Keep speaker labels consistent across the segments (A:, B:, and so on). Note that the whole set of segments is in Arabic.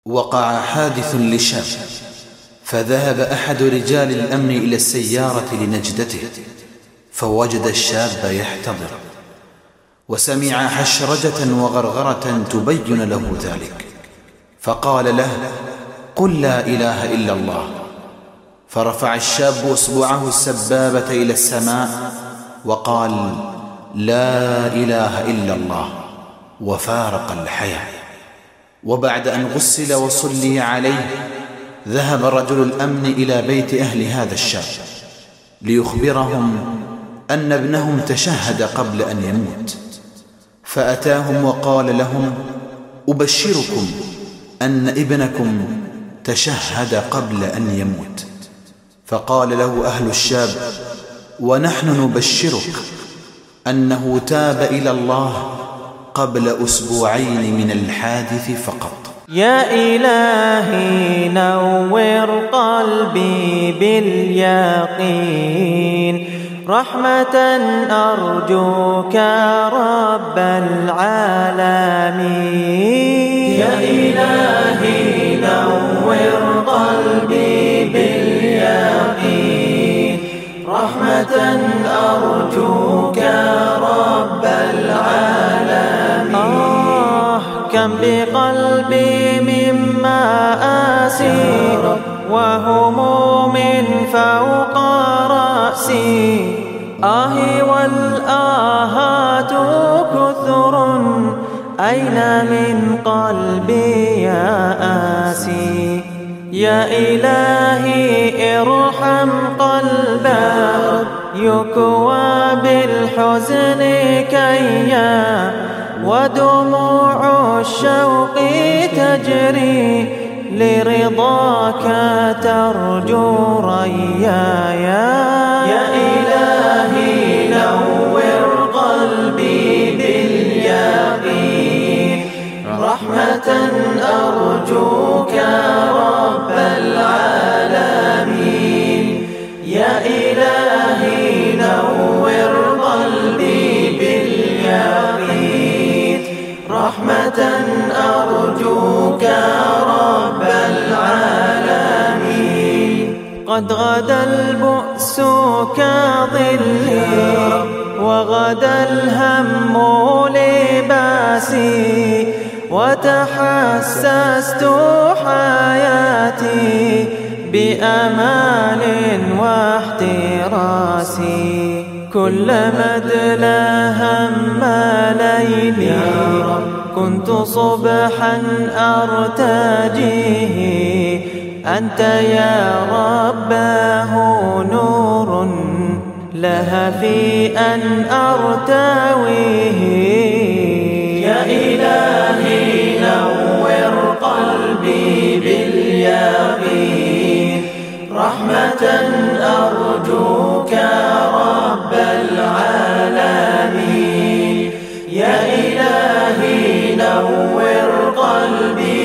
A: وقع حادث لشاب، فذهب أحد رجال الأمن إلى السيارة لنجدته، فوجد الشاب يحتضر، وسمع حشرجة وغرغرة تبين له ذلك، فقال له: قل لا إله إلا الله. فرفع الشاب أصبعه السبابة إلى السماء وقال: لا إله إلا الله، وفارق الحياة. وبعد أن غسل وصلي عليه، ذهب رجل الأمن إلى بيت أهل هذا الشاب ليخبرهم أن ابنهم تشهد قبل أن يموت، فأتاهم وقال لهم: أبشركم أن ابنكم تشهد قبل أن يموت. فقال له أهل الشاب: ونحن نبشرك أنه تاب إلى الله قبل أسبوعين من الحادث فقط.
B: يا إلهي نور قلبي باليقين، رحمة أرجوك رب العالمين.
C: يا إلهي نور قلبي باليقين، رحمة أرجوك رب العالمين.
B: كم بقلبي مما آسي، وهموم فوق رأسي، آهي والآهات كثر، أين من قلبي يا آسي. يا إلهي ارحم قلبا يكوى بالحزن كيا، ودموع الشوق تجري لرضاك ترجو ريايا.
C: يا إلهي نور قلبي باليقين، رحمة أرجوك رب العالمين. يا إلهي نور قلبي باليقين، رحمة أرجوك رب العالمين.
B: قد غدا البؤس كظلي، وغدا الهم لباسي، وتحسست حياتي بأمال واحتراسي. كلما ادلى هم ليلي، كنت صبحا أرتجيه، أنت يا رباه نور لها في أن أرتويه.
C: يا إلهي نور قلبي باليقين، رحمة أرجوك رب العالمين. يا إلهي نور قلبي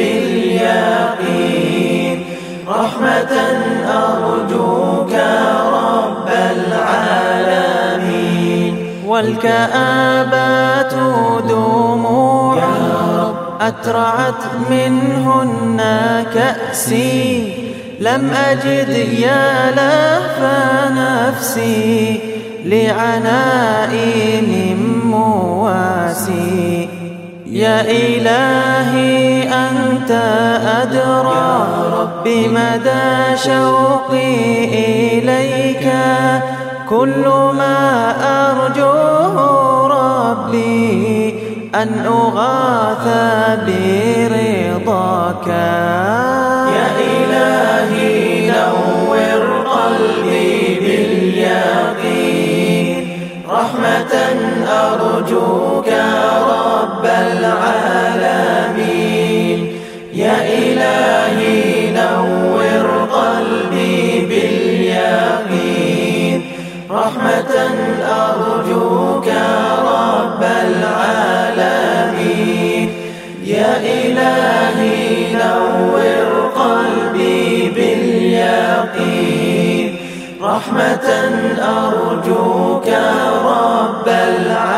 C: باليقين، رحمة أرجوك رب العالمين.
B: والكآبات دموع أترعت منهن كأسي، لم أجد يا لهف نفسي لعنائي من مواسي. يا إلهي أنت أدرى بمدى شوقي إليك، كل ما أرجوه ربي أن أغاث برضاك.
C: يا إلهي نور قلبي باليقين، رحمة أرجوك رب العالمين. يا إلهي نور قلبي باليقين، رحمة أرجوك رب العالمين. يا إلهي نور قلبي باليقين، رحمة أرجوك رب العالمين.